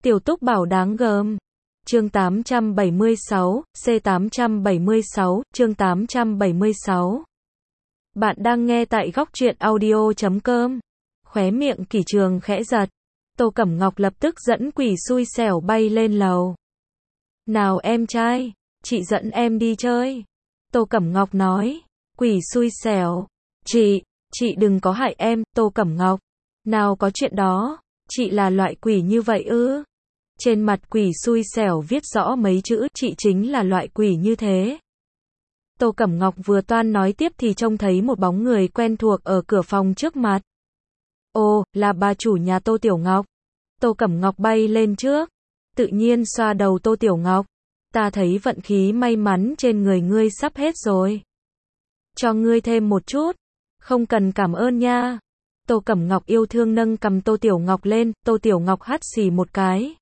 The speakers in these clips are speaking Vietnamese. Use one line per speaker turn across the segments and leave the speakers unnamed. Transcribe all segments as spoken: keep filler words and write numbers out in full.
Tiểu Túc Bảo đáng gờm. Chương tám trăm bảy mươi sáu, C tám trăm bảy mươi sáu, chương tám trăm bảy mươi sáu. Bạn đang nghe tại góc truyện audio chấm com. Khóe miệng Kỷ Trường khẽ giật. Tô Cẩm Ngọc lập tức dẫn quỷ xui xẻo bay lên lầu. Nào em trai, chị dẫn em đi chơi. Tô Cẩm Ngọc nói. Quỷ xui xẻo. Chị, chị đừng có hại em, Tô Cẩm Ngọc. Nào có chuyện đó, chị là loại quỷ như vậy ư? Trên mặt quỷ xui xẻo viết rõ mấy chữ, chị chính là loại quỷ như thế. Tô Cẩm Ngọc vừa toan nói tiếp thì trông thấy một bóng người quen thuộc ở cửa phòng trước mặt. Ồ, là bà chủ nhà Tô Tiểu Ngọc. Tô Cẩm Ngọc bay lên trước, tự nhiên xoa đầu Tô Tiểu Ngọc. Ta thấy vận khí may mắn trên người ngươi sắp hết rồi. Cho ngươi thêm một chút. Không cần cảm ơn nha. Tô Cẩm Ngọc yêu thương nâng cầm Tô Tiểu Ngọc lên, Tô Tiểu Ngọc hắt xì một cái.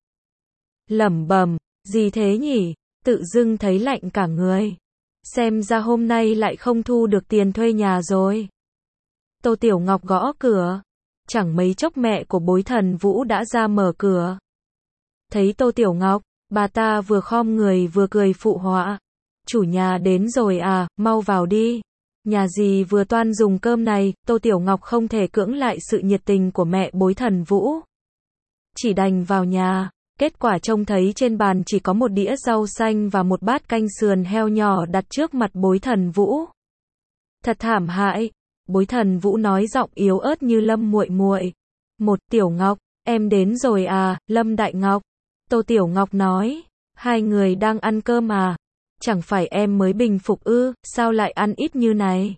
Lẩm bẩm, gì thế nhỉ? Tự dưng thấy lạnh cả người. Xem ra hôm nay lại không thu được tiền thuê nhà rồi. Tô Tiểu Ngọc gõ cửa. Chẳng mấy chốc mẹ của Bối Thần Vũ đã ra mở cửa. Thấy Tô Tiểu Ngọc, bà ta vừa khom người vừa cười phụ họa. Chủ nhà đến rồi à, mau vào đi. Nhà gì vừa toan dùng cơm này, Tô Tiểu Ngọc không thể cưỡng lại sự nhiệt tình của mẹ Bối Thần Vũ. Chỉ đành vào nhà, kết quả trông thấy trên bàn chỉ có một đĩa rau xanh và một bát canh sườn heo nhỏ đặt trước mặt Bối Thần Vũ. Thật thảm hại, Bối Thần Vũ nói giọng yếu ớt như Lâm muội muội. Một, Tiểu Ngọc, em đến rồi à, Lâm Đại Ngọc. Tô Tiểu Ngọc nói, hai người đang ăn cơm à? Chẳng phải em mới bình phục ư, sao lại ăn ít như này?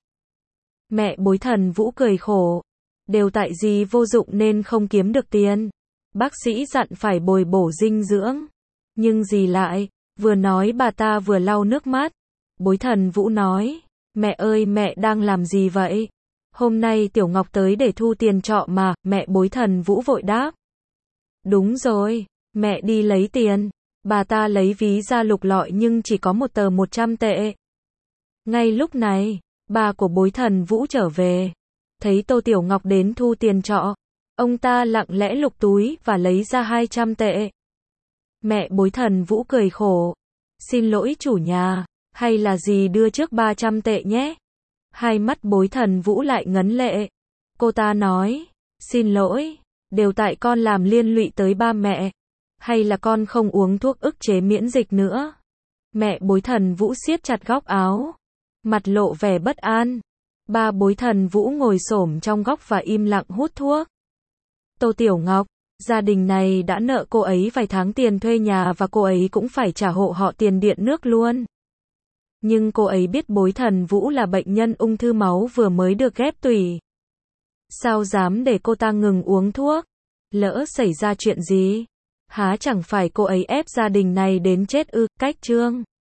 Mẹ Bối Thần Vũ cười khổ. Đều tại gì vô dụng nên không kiếm được tiền. Bác sĩ dặn phải bồi bổ dinh dưỡng. Nhưng gì lại, vừa nói bà ta vừa lau nước mắt. Bối Thần Vũ nói, mẹ ơi mẹ đang làm gì vậy? Hôm nay Tiểu Ngọc tới để thu tiền trọ mà, mẹ Bối Thần Vũ vội đáp. Đúng rồi, mẹ đi lấy tiền. Bà ta lấy ví ra lục lọi nhưng chỉ có một tờ một trăm tệ. Ngay lúc này, bà của Bối Thần Vũ trở về. Thấy Tô Tiểu Ngọc đến thu tiền trọ. Ông ta lặng lẽ lục túi và lấy ra hai trăm tệ. Mẹ Bối Thần Vũ cười khổ. Xin lỗi chủ nhà, hay là dì đưa trước ba trăm tệ nhé. Hai mắt Bối Thần Vũ lại ngấn lệ. Cô ta nói, xin lỗi, đều tại con làm liên lụy tới ba mẹ. Hay là con không uống thuốc ức chế miễn dịch nữa. Mẹ Bối Thần Vũ siết chặt góc áo. Mặt lộ vẻ bất an. Ba Bối Thần Vũ ngồi xổm trong góc và im lặng hút thuốc. Tô Tiểu Ngọc, gia đình này đã nợ cô ấy vài tháng tiền thuê nhà và cô ấy cũng phải trả hộ họ tiền điện nước luôn. Nhưng cô ấy biết Bối Thần Vũ là bệnh nhân ung thư máu vừa mới được ghép tủy. Sao dám để cô ta ngừng uống thuốc? Lỡ xảy ra chuyện gì? Há chẳng phải cô ấy ép gia đình này đến chết ư? Cách chương